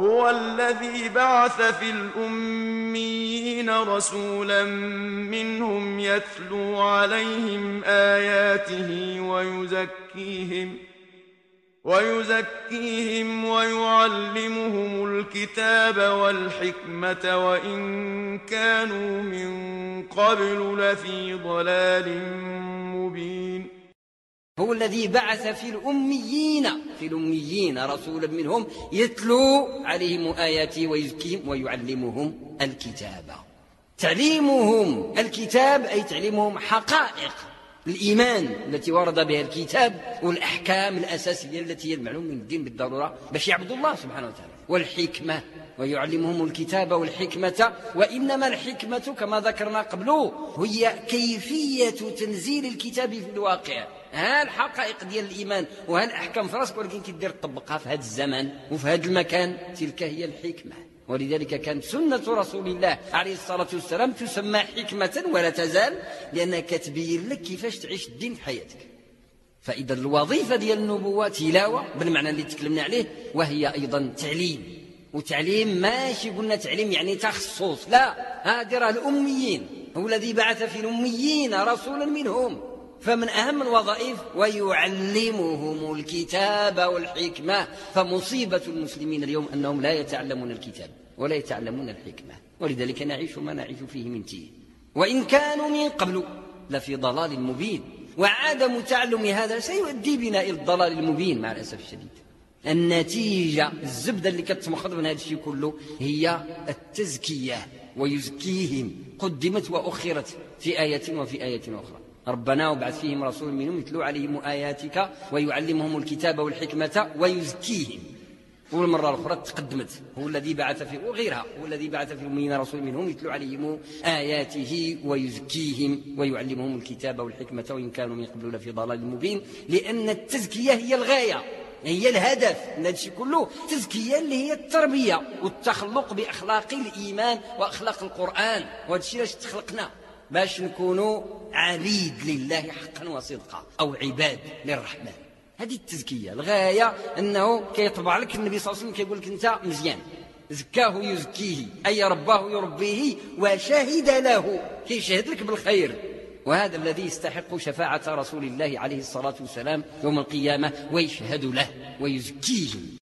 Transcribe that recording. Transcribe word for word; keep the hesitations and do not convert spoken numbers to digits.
هو الذي بعث في الأميين رسولا منهم يتلو عليهم آياته ويزكيهم ويزكيهم ويعلمهم الكتاب والحكمة وإن كانوا من قبل لفي ضلال مبين. هو الذي بعث في الأميين في الأميين رسولا منهم يتلو عليهم آياته ويزكيهم ويعلمهم الكتاب. تعليمهم الكتاب أي تعليمهم حقائق الإيمان التي ورد بها الكتاب والأحكام الأساسية التي هي المعلوم من الدين بالضرورة باش يعبدوا الله سبحانه وتعالى، والحكمة ويعلمهم الكتاب والحكمة. وإنما الحكمة كما ذكرنا قبله هي كيفية تنزيل الكتاب في الواقع. ها الحقائق ديال الإيمان وها الأحكام في راسك ولكن كي دير تطبقها في هذا الزمن وفي هذا المكان، تلك هي الحكمة. ولذلك كانت سنة رسول الله عليه الصلاة والسلام تسمى حكمة ولا تزال، لأنها كتبين لك كيفاش تعيش الدين في حياتك. فإذا الوظيفة ديال النبوة تلاوة بالمعنى اللي تكلمنا عليه، وهي أيضا تعليم. وتعليم ماشي قلنا تعليم يعني تخصص، لا، هذه راه الأميين. هو الذي بعث في الأميين رسولا منهم، فمن أهم الوظائف ويعلمهم الكتاب والحكمة. فمصيبة المسلمين اليوم أنهم لا يتعلمون الكتاب ولا يتعلمون الحكمة، ولذلك نعيش ما نعيش فيه من تيه. وإن كانوا من قبل لفي ضلال مبين. وعدم تعلم هذا سيؤدي بنا إلى الضلال المبين مع الأسف الشديد. النتيجة الزبدة اللي كتمخض من هذا الشيء كله هي التزكية. ويزكيهم قدمت وأخرت في آية وفي آية أخرى. ربنا وبعث فيهم رسول منهم يتلو عليهم آياتك ويعلمهم الكتاب والحكمة ويزكيهم. والمرة الأخرى تقدمت هو الذي بعث في وغيرها هو الذي بعث في الأميين رسول منهم يتلو عليهم آياته ويزكيهم ويعلمهم الكتاب والحكمة وإن كانوا من قبل لفي ضلال مبين. لأن التزكية هي الغاية، هي الهدف من هذا الشيء كله. التزكية اللي هي التربية والتخلق بأخلاق الإيمان وأخلاق القرآن. وهذا الشيء لاش تخلقنا باش نكونوا عبيد لله حقا وصدقا أو عباد للرحمن. هذه التزكية الغاية، أنه كيطبع لك النبي صلى الله عليه وسلم كيقول لك أنت مزيان، زكاه يزكيه أي رباه يربيه وشهد له، كيشهد لك بالخير. وهذا الذي يستحق شفاعة رسول الله عليه الصلاة والسلام يوم القيامة ويشهد له ويزكيه.